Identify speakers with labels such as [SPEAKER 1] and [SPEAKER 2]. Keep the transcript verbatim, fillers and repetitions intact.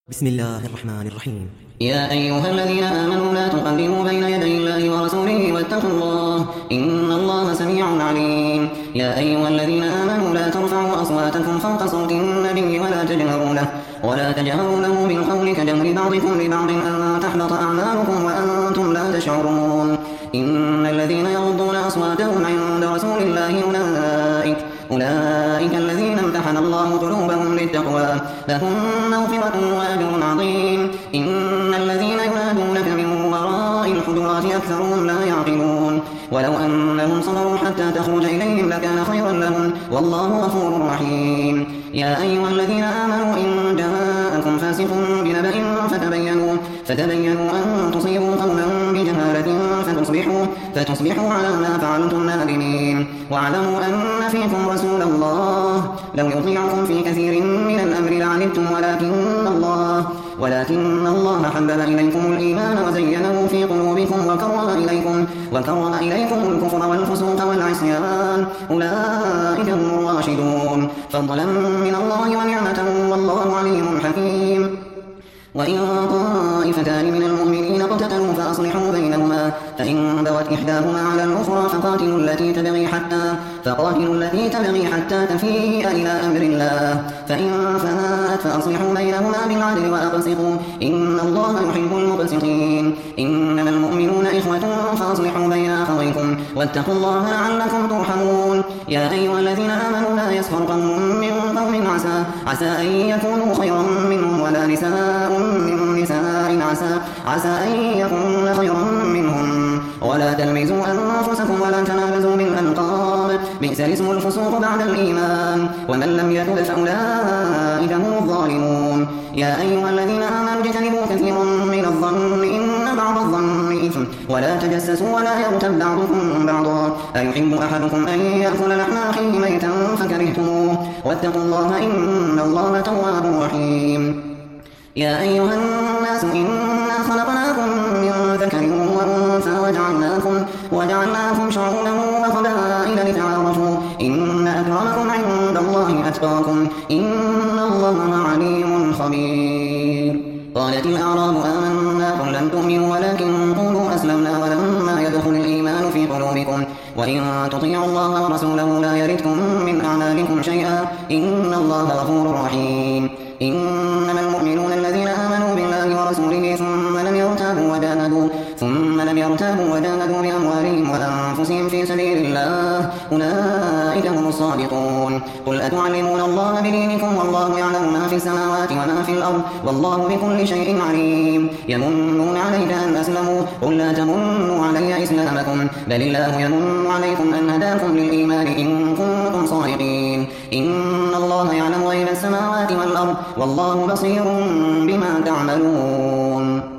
[SPEAKER 1] بسم الله الرحمن الرحيم.
[SPEAKER 2] يا أيها الذين آمنوا لا تقدموا بين يدي الله ورسوله واتقوا الله إن الله سميع عليم. يا أيها الذين آمنوا لا ترفعوا أصواتكم فوق صوت النبي ولا تجهروا له ولا تجهروا له بالقول كجهر بعضكم لبعض أن تحبط أعمالكم وأنتم لا تشعرون. إن الذين يغضون أصواتهم عند رسول الله أولئك أولئك الذين امتحن الله قلوبهم للتقوى لهم مغفرة وأجر عظيم. إن الذين ينادونك من وراء الحجرات أكثرهم لا يعقلون. ولو أنهم صبروا حتى تخرج إليهم لكان خيرا لهم والله غفور رحيم. يا أيها الذين آمنوا إن جاءكم فاسق بنبأ فتبينوا فتبينوا أن تصيبوا قوما بجهالة فتصبحوا, فتصبحوا على ما فعلتم نادمين. واعلموا أن فيكم رسول الله لو يطيعكم في كثير من الأمر لعنتم ولكن الله ولكن الله حبب إليكم الإيمان وزينه في قلوبكم وكره إليكم وكره إليكم الكفر والفسوق والعصيان أولئك هم الراشدون فضلا من الله ونعمة والله عليم حكيم. وإن طائفتان من المؤمنين اقتتلوا فأصلحوا بينهما فإن بغت إحداهما على الأخرى فقاتلوا التي تبغي حتى فقاتلوا التي تبغي حتى تفيء إلى أمر الله فإن فاءت فأصلحوا بينهما بالعدل وأقسطوا إن الله يحب المقسطين. إنما المؤمنون إخوة فأصلحوا بين أخويكم واتقوا الله لعلكم ترحمون. يا أيها الذين آمنوا لا يسخر قوم من قوم عسى عسى أن يكونوا خيرا منهم ولا نساء من نساء عسى عسى أن يكون خيرا منهم ولا تلمزوا أنفسكم ولا تنابزوا بالألقاب بئس الاسم الفسوق بعد الإيمان ومن لم يتب فأولئك هم الظالمون. يا أيها الذين آمنوا اجتنبوا كثيرا من الظن إن بعض الظن إثم ولا تجسسوا ولا يغتب بعضكم بعضا أيحب أحدكم أن يأكل لحم أخيه ميتا فكرهتموه واتقوا الله إن الله تواب رحيم. يا أيها الناس إنا خلقناكم من ذكر وأنثى وجعلناكم, وجعلناكم شعوبا وقبائل لتعارفوا إن أكرمكم عند الله أتقاكم إن الله عليم خبير. قالت الأعراب آمنا قل لم تؤمنوا ولكن قولوا أسلمنا ولما يدخل الإيمان في قلوبكم وإن تطيعوا الله ورسوله لا يردكم من أعمالكم شيئا إن الله غفور رحيم. إنما المؤمنون الذين آمنوا بالله ورسوله ثم لم يرتابوا وجاهدوا ثم لم يرتابوا وجاهدوا بأموالهم وأنفسهم في سبيل الله أولئك هم الصادقون. قل أتعلمون الله بدينكم والله يعلم ما في السماوات وما في الأرض والله بكل شيء عليم. يمنون عليك أن أسلموا قل لا تمنوا علي إسلامكم بل الله يمن عليكم أن هداكم للإيمان إن كنتم صادقين. إن الله يعلم غيب السماوات والأرض والله بصير بما تعملون.